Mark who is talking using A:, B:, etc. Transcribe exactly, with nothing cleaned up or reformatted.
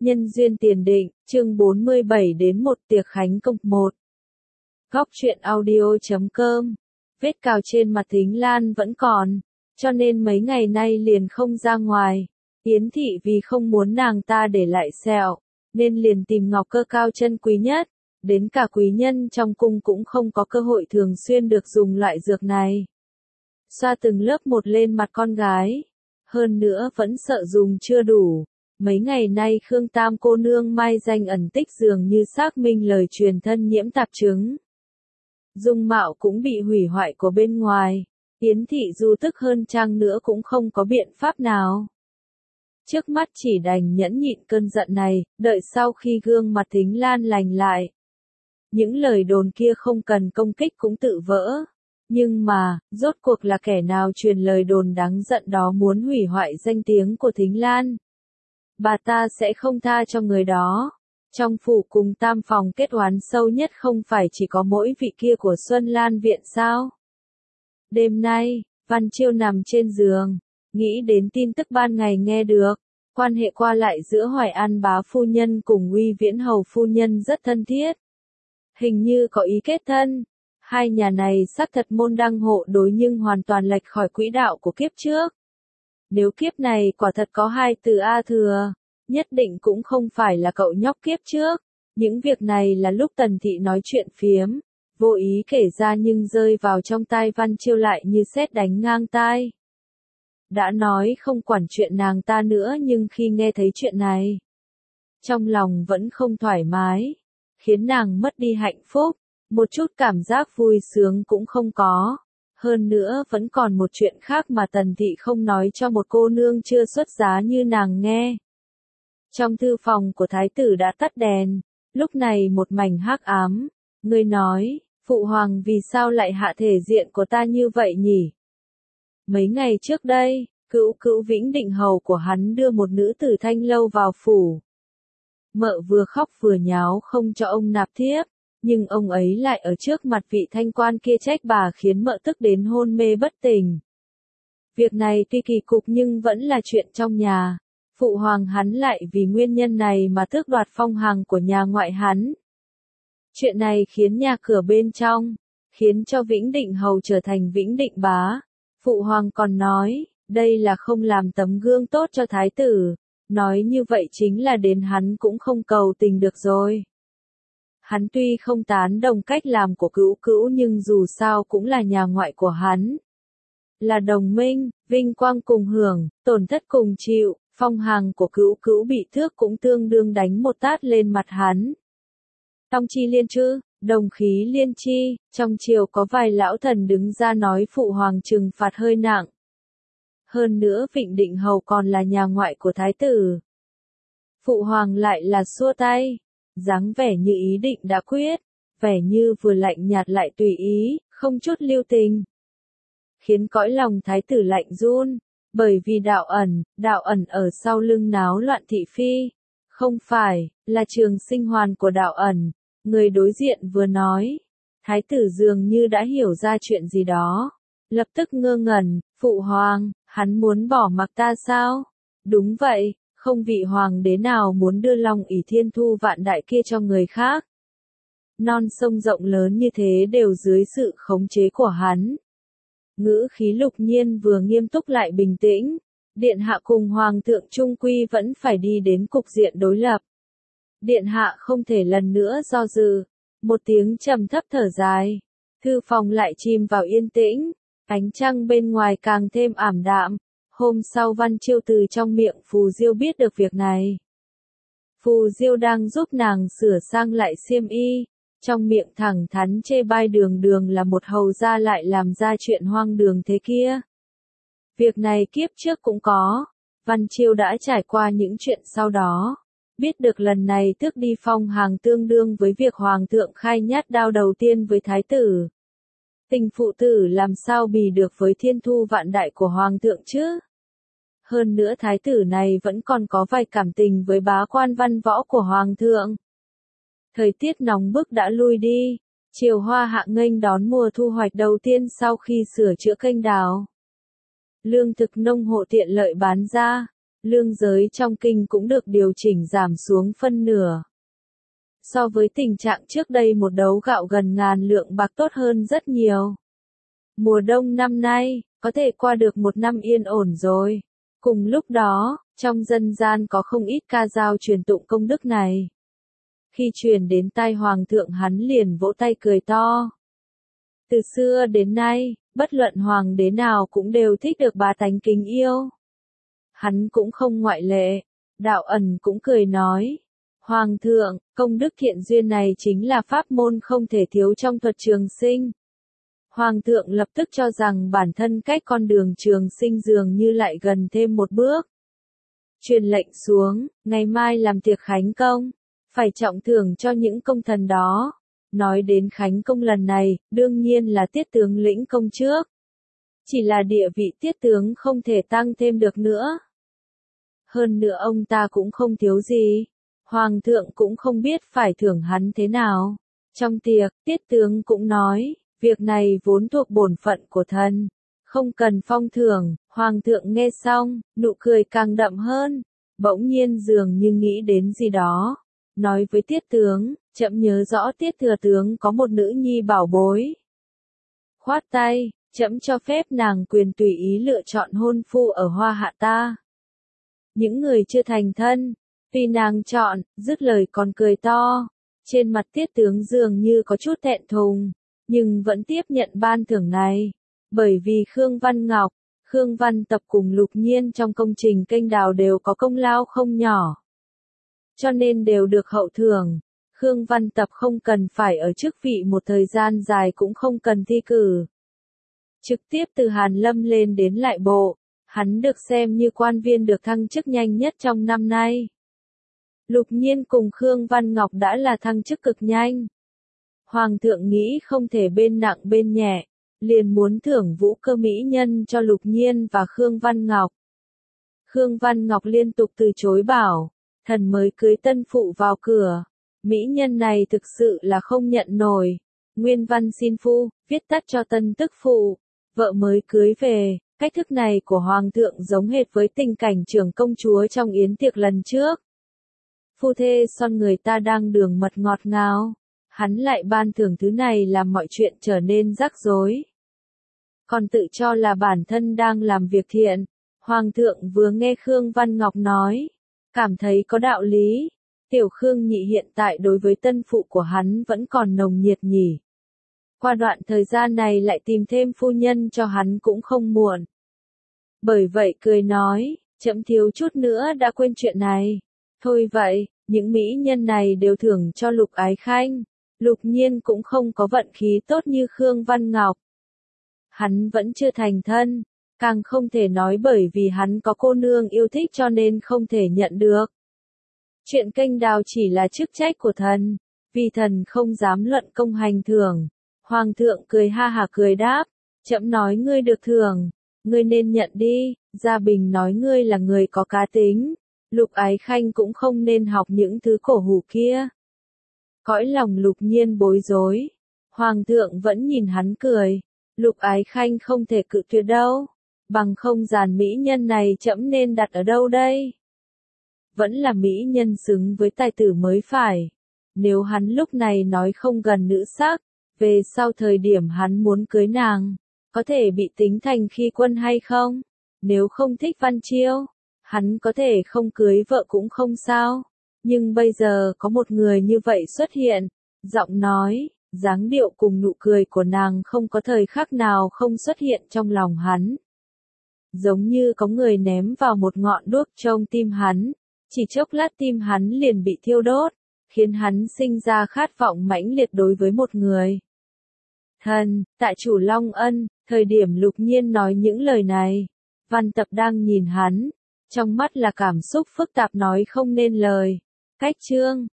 A: Nhân duyên tiền định, chương bốn mươi bảy đến một tiệc khánh công một. Góc truyện audio chấm com. Vết cào trên mặt Thính Lan vẫn còn, cho nên mấy ngày nay liền không ra ngoài. Yến thị vì không muốn nàng ta để lại sẹo, nên liền tìm ngọc cơ cao chân quý nhất. Đến cả quý nhân trong cung cũng không có cơ hội thường xuyên được dùng loại dược này. Xoa từng lớp một lên mặt con gái. Hơn nữa vẫn sợ dùng chưa đủ. Mấy ngày nay Khương Tam cô nương mai danh ẩn tích dường như xác minh lời truyền thân nhiễm tạp chứng. Dung mạo cũng bị hủy hoại của bên ngoài. Yến thị dù tức hơn chăng nữa cũng không có biện pháp nào. Trước mắt chỉ đành nhẫn nhịn cơn giận này, đợi sau khi gương mặt Thính Lan lành lại. Những lời đồn kia không cần công kích cũng tự vỡ. Nhưng mà, rốt cuộc là kẻ nào truyền lời đồn đáng giận đó muốn hủy hoại danh tiếng của Thính Lan. Bà ta sẽ không tha cho người đó. Trong phủ cùng tam phòng kết oán sâu nhất không phải chỉ có mỗi vị kia của Xuân Lan viện sao? Đêm nay, Văn Chiêu nằm trên giường, nghĩ đến tin tức ban ngày nghe được. Quan hệ qua lại giữa Hoài An bá phu nhân cùng Uy Viễn hầu phu nhân rất thân thiết. Hình như có ý kết thân. Hai nhà này xác thật môn đăng hộ đối nhưng hoàn toàn lệch khỏi quỹ đạo của kiếp trước. Nếu kiếp này quả thật có hai từ A thừa, nhất định cũng không phải là cậu nhóc kiếp trước. Những việc này là lúc Tần Thị nói chuyện phiếm, vô ý kể ra nhưng rơi vào trong tai Văn Chiêu lại như sét đánh ngang tai. Đã nói không quản chuyện nàng ta nữa nhưng khi nghe thấy chuyện này, trong lòng vẫn không thoải mái, khiến nàng mất đi hạnh phúc, một chút cảm giác vui sướng cũng không có. Hơn nữa vẫn còn một chuyện khác mà Tần Thị không nói cho một cô nương chưa xuất giá như nàng nghe. Trong thư phòng của thái tử đã tắt đèn, lúc này một mảnh hắc ám. Người nói, phụ hoàng vì sao lại hạ thể diện của ta như vậy nhỉ? Mấy ngày trước đây, cữu cữu Vĩnh Định hầu của hắn đưa một nữ tử Thanh Lâu vào phủ. Mợ vừa khóc vừa nháo không cho ông nạp thiếp, nhưng ông ấy lại ở trước mặt vị thanh quan kia trách bà khiến mợ tức đến hôn mê bất tỉnh. Việc này tuy kỳ cục nhưng vẫn là chuyện trong nhà. Phụ hoàng hắn lại vì nguyên nhân này mà tước đoạt phong hằng của nhà ngoại hắn. Chuyện này khiến nhà cửa bên trong, khiến cho Vĩnh Định hầu trở thành Vĩnh Định bá. Phụ hoàng còn nói, đây là không làm tấm gương tốt cho thái tử. Nói như vậy chính là đến hắn cũng không cầu tình được rồi. Hắn tuy không tán đồng cách làm của cữu cữu nhưng dù sao cũng là nhà ngoại của hắn. Là đồng minh, vinh quang cùng hưởng, tổn thất cùng chịu, phong hằng của cữu cữu bị thước cũng tương đương đánh một tát lên mặt hắn. Tong chi liên chư, đồng khí liên chi, trong triều có vài lão thần đứng ra nói phụ hoàng trừng phạt hơi nặng. Hơn nữa Vịnh Định hầu còn là nhà ngoại của thái tử. Phụ hoàng lại là xua tay, dáng vẻ như ý định đã quyết, vẻ như vừa lạnh nhạt lại tùy ý, không chút lưu tình. Khiến cõi lòng thái tử lạnh run, bởi vì đạo ẩn, đạo ẩn ở sau lưng náo loạn thị phi. Không phải, là Trường Sinh Hoàn của đạo ẩn, người đối diện vừa nói. Thái tử dường như đã hiểu ra chuyện gì đó. Lập tức ngơ ngẩn, phụ hoàng, hắn muốn bỏ mặc ta sao? Đúng vậy, không vị hoàng đế nào muốn đưa Long ỷ thiên thu vạn đại kia cho người khác. Non sông rộng lớn như thế đều dưới sự khống chế của hắn. Ngữ khí Lục Nhiên vừa nghiêm túc lại bình tĩnh. Điện hạ cùng hoàng thượng trung quy vẫn phải đi đến cục diện đối lập. Điện hạ không thể lần nữa do dự. Một tiếng trầm thấp thở dài. Thư phòng lại chìm vào yên tĩnh. Ánh trăng bên ngoài càng thêm ảm đạm. Hôm sau Văn Chiêu từ trong miệng Phù Diêu biết được việc này. Phù Diêu đang giúp nàng sửa sang lại xiêm y. Trong miệng thẳng thắn chê bai Đường Đường là một hầu gia lại làm ra chuyện hoang đường thế kia. Việc này kiếp trước cũng có. Văn Chiêu đã trải qua những chuyện sau đó. Biết được lần này tước đi phong hằng tương đương với việc hoàng thượng khai nhát đao đầu tiên với thái tử. Tình phụ tử làm sao bì được với thiên thu vạn đại của hoàng thượng chứ? Hơn nữa thái tử này vẫn còn có vài cảm tình với bá quan văn võ của hoàng thượng. Thời tiết nóng bức đã lui đi, chiều hoa hạ nghênh đón mùa thu hoạch đầu tiên sau khi sửa chữa kênh đào. Lương thực nông hộ tiện lợi bán ra, Lương giới trong kinh cũng được điều chỉnh giảm xuống phân nửa. So với tình trạng trước đây một đấu gạo gần ngàn lượng bạc tốt hơn rất nhiều. Mùa đông năm nay, có thể qua được một năm yên ổn rồi. Cùng lúc đó, trong dân gian có không ít ca dao truyền tụng công đức này. Khi truyền đến tai hoàng thượng hắn liền vỗ tay cười to. Từ xưa đến nay, bất luận hoàng đế nào cũng đều thích được bá tánh kính yêu. Hắn cũng không ngoại lệ. Đạo Ẩn cũng cười nói. Hoàng thượng, công đức thiện duyên này chính là pháp môn không thể thiếu trong thuật trường sinh. Hoàng thượng lập tức cho rằng bản thân cách con đường trường sinh dường như lại gần thêm một bước. Truyền lệnh xuống, ngày mai làm tiệc khánh công, phải trọng thưởng cho những công thần đó. Nói đến khánh công lần này, đương nhiên là tiết tướng lĩnh công trước. Chỉ là địa vị tiết tướng không thể tăng thêm được nữa. Hơn nữa ông ta cũng không thiếu gì. Hoàng thượng cũng không biết phải thưởng hắn thế nào. Trong tiệc, tiết tướng cũng nói, việc này vốn thuộc bổn phận của thần, không cần phong thưởng. Hoàng thượng nghe xong, nụ cười càng đậm hơn, bỗng nhiên dường như nghĩ đến gì đó. Nói với tiết tướng, trẫm nhớ rõ tiết thừa tướng có một nữ nhi bảo bối. Khoát tay, trẫm cho phép nàng quyền tùy ý lựa chọn hôn phu ở Hoa Hạ ta. Những người chưa thành thân, tùy nàng chọn, dứt lời còn cười to. Trên mặt tiết tướng dường như có chút thẹn thùng, nhưng vẫn tiếp nhận ban thưởng này. Bởi vì Khương Văn Ngọc, Khương Văn Tập cùng Lục Nhiên trong công trình kênh đào đều có công lao không nhỏ. Cho nên đều được hậu thưởng. Khương Văn Tập không cần phải ở chức vị một thời gian dài cũng không cần thi cử. Trực tiếp từ Hàn Lâm lên đến lại bộ, hắn được xem như quan viên được thăng chức nhanh nhất trong năm nay. Lục Nhiên cùng Khương Văn Ngọc đã là thăng chức cực nhanh. Hoàng thượng nghĩ không thể bên nặng bên nhẹ, liền muốn thưởng vũ cơ mỹ nhân cho Lục Nhiên và Khương Văn Ngọc. Khương Văn Ngọc liên tục từ chối bảo, thần mới cưới tân phụ vào cửa. Mỹ nhân này thực sự là không nhận nổi. Nguyên văn xin phu, viết tắt cho tân tức phụ. Vợ mới cưới về, cách thức này của Hoàng thượng giống hệt với tình cảnh trưởng công chúa trong yến tiệc lần trước. Phu thê son người ta đang đường mật ngọt ngào. Hắn lại ban thưởng thứ này làm mọi chuyện trở nên rắc rối. Còn tự cho là bản thân đang làm việc thiện. Hoàng thượng vừa nghe Khương Văn Ngọc nói, cảm thấy có đạo lý. Tiểu Khương nhị hiện tại đối với tân phụ của hắn vẫn còn nồng nhiệt nhỉ. Qua đoạn thời gian này lại tìm thêm phu nhân cho hắn cũng không muộn. Bởi vậy cười nói, chậm thiếu chút nữa đã quên chuyện này. Thôi vậy, những mỹ nhân này đều thưởng cho Lục Ái Khanh. Lục Nhiên cũng không có vận khí tốt như Khương Văn Ngọc. Hắn vẫn chưa thành thân, càng không thể nói bởi vì hắn có cô nương yêu thích cho nên không thể nhận được. Chuyện kênh đào chỉ là chức trách của thần, vì thần không dám luận công hành thưởng. Hoàng thượng cười ha hả cười đáp, trẫm nói ngươi được thưởng, ngươi nên nhận đi. Gia Bình nói ngươi là người có cá tính, Lục Ái Khanh cũng không nên học những thứ cổ hủ kia. Cõi lòng Lục Nhiên bối rối, Hoàng thượng vẫn nhìn hắn cười, Lục Ái Khanh không thể cự tuyệt đâu, bằng không giàn mỹ nhân này trẫm nên đặt ở đâu đây? Vẫn là mỹ nhân xứng với tài tử mới phải. Nếu hắn lúc này nói không gần nữ sắc, về sau thời điểm hắn muốn cưới nàng, có thể bị tính thành khi quân hay không? Nếu không thích Văn Chiêu, hắn có thể không cưới vợ cũng không sao. Nhưng bây giờ có một người như vậy xuất hiện, giọng nói, dáng điệu cùng nụ cười của nàng không có thời khắc nào không xuất hiện trong lòng hắn. Giống như có người ném vào một ngọn đuốc trong tim hắn, chỉ chốc lát tim hắn liền bị thiêu đốt, khiến hắn sinh ra khát vọng mãnh liệt đối với một người. Thần, tại chủ Long Ân, thời điểm Lục Nhiên nói những lời này, Văn Tập đang nhìn hắn, trong mắt là cảm xúc phức tạp nói không nên lời. Cách chương